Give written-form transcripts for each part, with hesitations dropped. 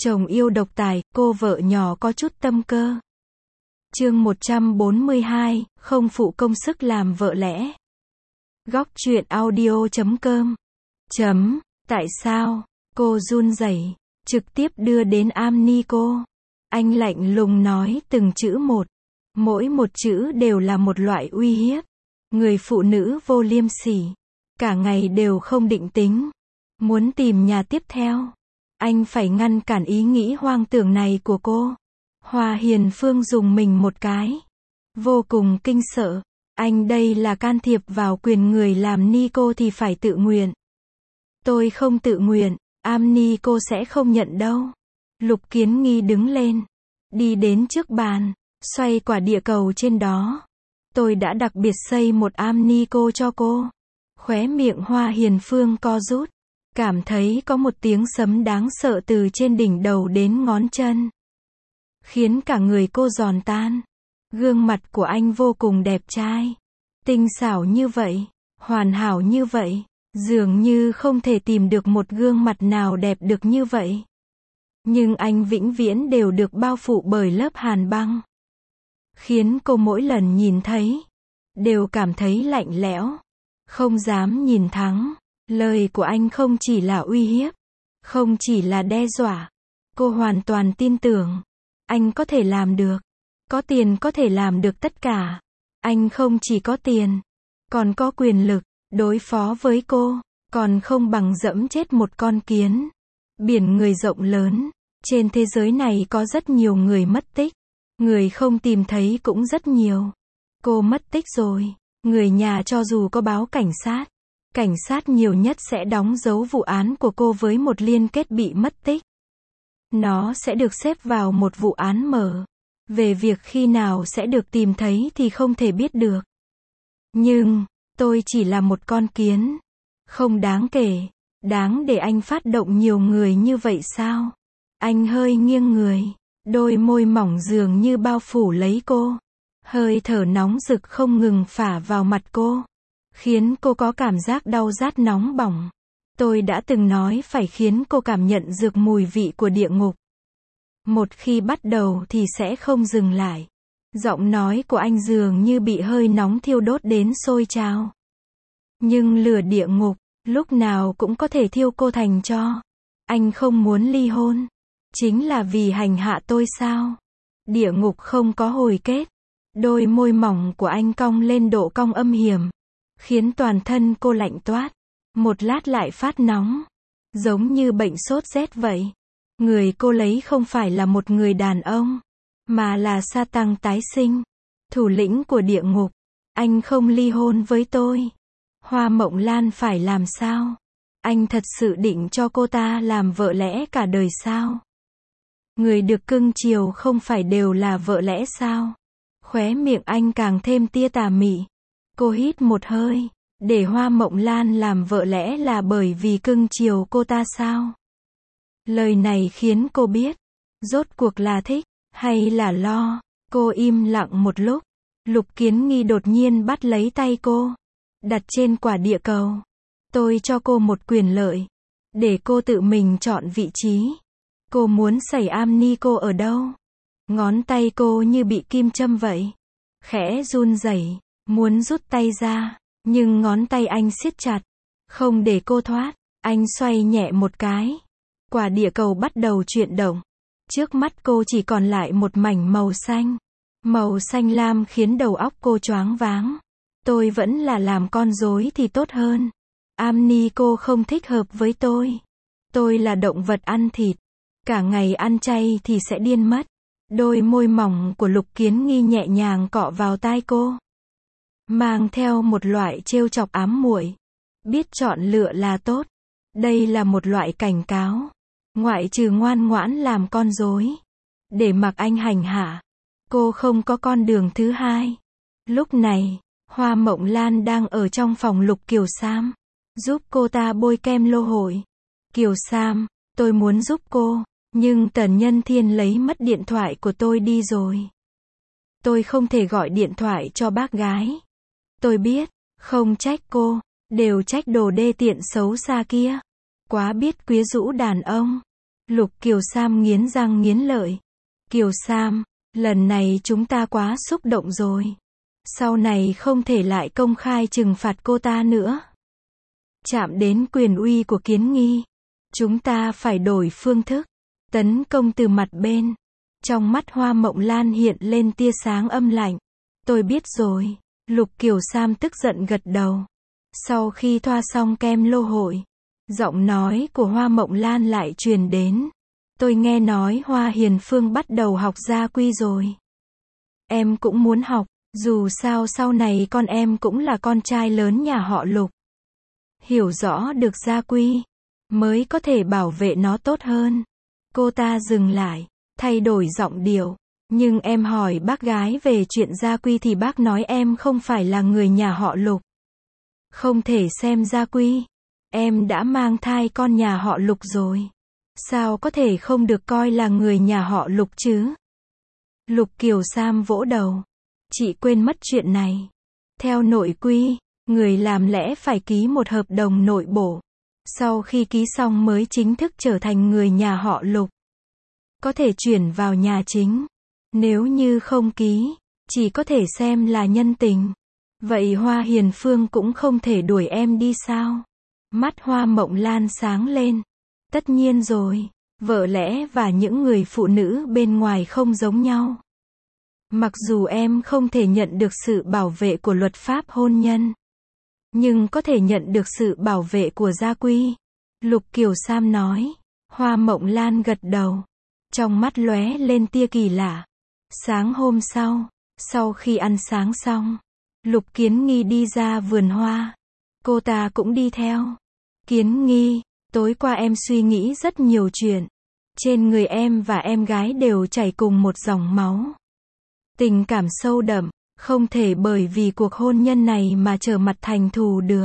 Chồng yêu độc tài, cô vợ nhỏ có chút tâm cơ. Chương 142, không phụ công sức làm vợ lẽ. Góc truyện audio.com. Tại sao? Cô run rẩy, trực tiếp đưa đến Nico. Anh lạnh lùng nói từng chữ một. Mỗi một chữ đều là một loại uy hiếp. Người phụ nữ vô liêm sỉ. Cả ngày đều không định tính. Muốn tìm nhà tiếp theo. Anh phải ngăn cản ý nghĩ hoang tưởng này của cô. Hoa Hiền Phương dùng mình một cái. Vô cùng kinh sợ. Anh đây là can thiệp vào quyền người làm Nico thì phải tự nguyện. Tôi không tự nguyện, Nico sẽ không nhận đâu. Lục Kiến Nghi đứng lên. Đi đến trước bàn. Xoay quả địa cầu trên đó. Tôi đã đặc biệt xây một Nico cho cô. Khóe miệng Hoa Hiền Phương co rút. Cảm thấy có một tiếng sấm đáng sợ từ trên đỉnh đầu đến ngón chân. Khiến cả người cô giòn tan. Gương mặt của anh vô cùng đẹp trai. Tinh xảo như vậy. Hoàn hảo như vậy. Dường như không thể tìm được một gương mặt nào đẹp được như vậy. Nhưng anh vĩnh viễn đều được bao phủ bởi lớp hàn băng. Khiến cô mỗi lần nhìn thấy. Đều cảm thấy lạnh lẽo. Không dám nhìn thẳng. Lời của anh không chỉ là uy hiếp. Không chỉ là đe dọa. Cô hoàn toàn tin tưởng. Anh có thể làm được. Có tiền có thể làm được tất cả. Anh không chỉ có tiền. Còn có quyền lực. Đối phó với cô. Còn không bằng dẫm chết một con kiến. Biển người rộng lớn. Trên thế giới này có rất nhiều người mất tích. Người không tìm thấy cũng rất nhiều. Cô mất tích rồi. Người nhà cho dù có báo cảnh sát nhiều nhất sẽ đóng dấu vụ án của cô với một liên kết bị mất tích. Nó sẽ được xếp vào một vụ án mở. Về việc khi nào sẽ được tìm thấy thì không thể biết được. Nhưng, tôi chỉ là một con kiến. Không đáng kể. Đáng để anh phát động nhiều người như vậy sao? Anh hơi nghiêng người. Đôi môi mỏng dường như bao phủ lấy cô. Hơi thở nóng rực không ngừng phả vào mặt cô. Khiến cô có cảm giác đau rát nóng bỏng. Tôi đã từng nói phải khiến cô cảm nhận được mùi vị của địa ngục. Một khi bắt đầu thì sẽ không dừng lại. Giọng nói của anh dường như bị hơi nóng thiêu đốt đến sôi trào. Nhưng lửa địa ngục, lúc nào cũng có thể thiêu cô thành tro. Anh không muốn ly hôn. Chính là vì hành hạ tôi sao? Địa ngục không có hồi kết. Đôi môi mỏng của anh cong lên độ cong âm hiểm. Khiến toàn thân cô lạnh toát. Một lát lại phát nóng. Giống như bệnh sốt rét vậy. Người cô lấy không phải là một người đàn ông. Mà là sa tăng tái sinh. Thủ lĩnh của địa ngục. Anh không ly hôn với tôi. Hoa Mộng Lan phải làm sao? Anh thật sự định cho cô ta làm vợ lẽ cả đời sao? Người được cưng chiều không phải đều là vợ lẽ sao? Khóe miệng anh càng thêm tia tà mị. Cô hít một hơi. Để Hoa Mộng Lan làm vợ lẽ là bởi vì cưng chiều cô ta sao? Lời này khiến cô biết. Rốt cuộc là thích, hay là lo? Cô im lặng một lúc. Lục Kiến Nghi đột nhiên bắt lấy tay cô. Đặt trên quả địa cầu. Tôi cho cô một quyền lợi. Để cô tự mình chọn vị trí. Cô muốn xảy Nico ở đâu? Ngón tay cô như bị kim châm vậy. Khẽ run rẩy, muốn rút tay ra. Nhưng ngón tay anh siết chặt. Không để cô thoát. Anh xoay nhẹ một cái. Quả địa cầu bắt đầu chuyển động. Trước mắt cô chỉ còn lại một mảnh màu xanh. Màu xanh lam khiến đầu óc cô choáng váng. Tôi vẫn là làm con rối thì tốt hơn. Nico không thích hợp với tôi. Tôi là động vật ăn thịt. Cả ngày ăn chay thì sẽ điên mất. Đôi môi mỏng của Lục Kiến Nghi nhẹ nhàng cọ vào tai cô. Mang theo một loại trêu chọc ám muội. Biết chọn lựa là tốt. Đây là một loại cảnh cáo. Ngoại trừ ngoan ngoãn làm con rối. Để mặc anh hành hạ. Cô không có con đường thứ hai. Lúc này, Hoa Mộng Lan đang ở trong phòng Lục Kiều Sam. Giúp cô ta bôi kem lô hội. Kiều Sam, tôi muốn giúp cô. Nhưng Tần Nhân Thiên lấy mất điện thoại của tôi đi rồi. Tôi không thể gọi điện thoại cho bác gái. Tôi biết, không trách cô. Đều trách đồ đê tiện xấu xa kia. Quá biết quyến rũ đàn ông. Lục Kiều Sam nghiến răng nghiến lợi. Kiều Sam, lần này chúng ta quá xúc động rồi. Sau này không thể lại công khai trừng phạt cô ta nữa. Chạm đến quyền uy của Kiến Nghi. Chúng ta phải đổi phương thức. Tấn công từ mặt bên. Trong mắt Hoa Mộng Lan hiện lên tia sáng âm lạnh. Tôi biết rồi. Lục Kiều Sam tức giận gật đầu. Sau khi thoa xong kem lô hội, giọng nói của Hoa Mộng Lan lại truyền đến. Tôi nghe nói Hoa Hiền Phương bắt đầu học gia quy rồi. Em cũng muốn học, dù sao sau này con em cũng là con trai lớn nhà họ Lục. Hiểu rõ được gia quy, mới có thể bảo vệ nó tốt hơn. Cô ta dừng lại, thay đổi giọng điệu. Nhưng em hỏi bác gái về chuyện gia quy thì bác nói em không phải là người nhà họ Lục. Không thể xem gia quy. Em đã mang thai con nhà họ Lục rồi. Sao có thể không được coi là người nhà họ Lục chứ? Lục Kiều Sam vỗ đầu. Chị quên mất chuyện này. Theo nội quy, người làm lẽ phải ký một hợp đồng nội bộ. Sau khi ký xong mới chính thức trở thành người nhà họ Lục. Có thể chuyển vào nhà chính. Nếu như không ký, chỉ có thể xem là nhân tình. Vậy Hoa Hiền Phương cũng không thể đuổi em đi sao? Mắt Hoa Mộng Lan sáng lên. Tất nhiên rồi, vợ lẽ và những người phụ nữ bên ngoài không giống nhau. Mặc dù em không thể nhận được sự bảo vệ của luật pháp hôn nhân, nhưng có thể nhận được sự bảo vệ của gia quy. Lục Kiều Sam nói. Hoa Mộng Lan gật đầu. Trong mắt lóe lên tia kỳ lạ. Sáng hôm sau khi ăn sáng xong, Lục Kiến Nghi đi ra vườn hoa. Cô ta cũng đi theo. Kiến Nghi, tối qua em suy nghĩ rất nhiều chuyện. Trên người em và em gái đều chảy cùng một dòng máu. Tình cảm sâu đậm, không thể bởi vì cuộc hôn nhân này mà trở mặt thành thù được.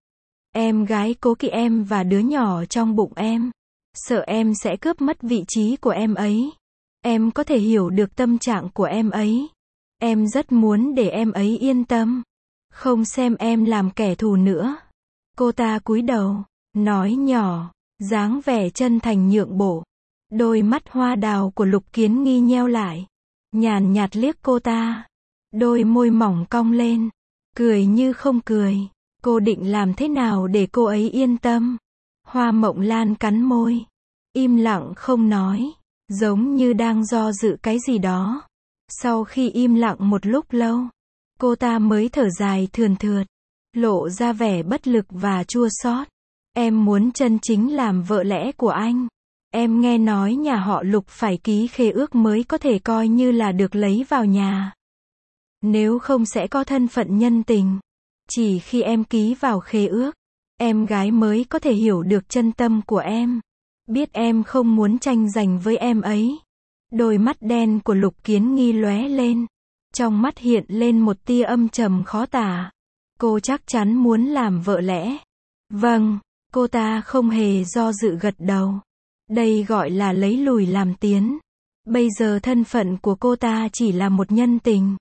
Em gái cố kỵ em và đứa nhỏ trong bụng em. Sợ em sẽ cướp mất vị trí của em ấy. Em có thể hiểu được tâm trạng của em ấy. Em rất muốn để em ấy yên tâm. Không xem em làm kẻ thù nữa. Cô ta cúi đầu, nói nhỏ, dáng vẻ chân thành nhượng bộ. Đôi mắt hoa đào của Lục Kiến Nghi nheo lại. Nhàn nhạt liếc cô ta. Đôi môi mỏng cong lên. Cười như không cười. Cô định làm thế nào để cô ấy yên tâm? Hoa Mộng Lan cắn môi. Im lặng không nói. Giống như đang do dự cái gì đó. Sau khi im lặng một lúc lâu, cô ta mới thở dài thườn thượt. Lộ ra vẻ bất lực và chua xót. Em muốn chân chính làm vợ lẽ của anh. Em nghe nói nhà họ Lục phải ký khế ước mới có thể coi như là được lấy vào nhà. Nếu không sẽ có thân phận nhân tình. Chỉ khi em ký vào khế ước, em gái mới có thể hiểu được chân tâm của em. Biết em không muốn tranh giành với em ấy. Đôi mắt đen của Lục Kiến Nghi lóe lên. Trong mắt hiện lên một tia âm trầm khó tả. Cô chắc chắn muốn làm vợ lẽ. Vâng, cô ta không hề do dự gật đầu. Đây gọi là lấy lùi làm tiến. Bây giờ thân phận của cô ta chỉ là một nhân tình.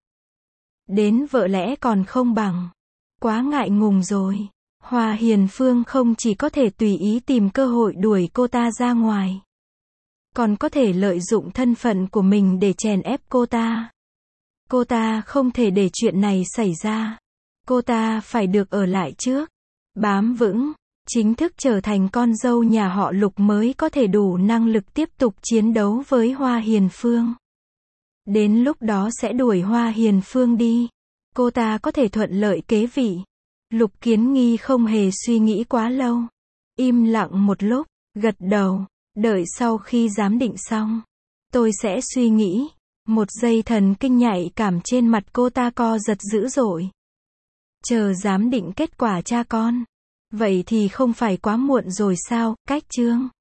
Đến vợ lẽ còn không bằng. Quá ngại ngùng rồi. Hoa Hiền Phương không chỉ có thể tùy ý tìm cơ hội đuổi cô ta ra ngoài, còn có thể lợi dụng thân phận của mình để chèn ép cô ta. Cô ta không thể để chuyện này xảy ra. Cô ta phải được ở lại trước. Bám vững, chính thức trở thành con dâu nhà họ Lục mới có thể đủ năng lực tiếp tục chiến đấu với Hoa Hiền Phương. Đến lúc đó sẽ đuổi Hoa Hiền Phương đi. Cô ta có thể thuận lợi kế vị. Lục Kiến Nghi không hề suy nghĩ quá lâu. Im lặng một lúc, gật đầu, đợi sau khi giám định xong. Tôi sẽ suy nghĩ. Một giây thần kinh nhạy cảm trên mặt cô ta co giật dữ dội. Chờ giám định kết quả cha con. Vậy thì không phải quá muộn rồi sao, Cách Chương?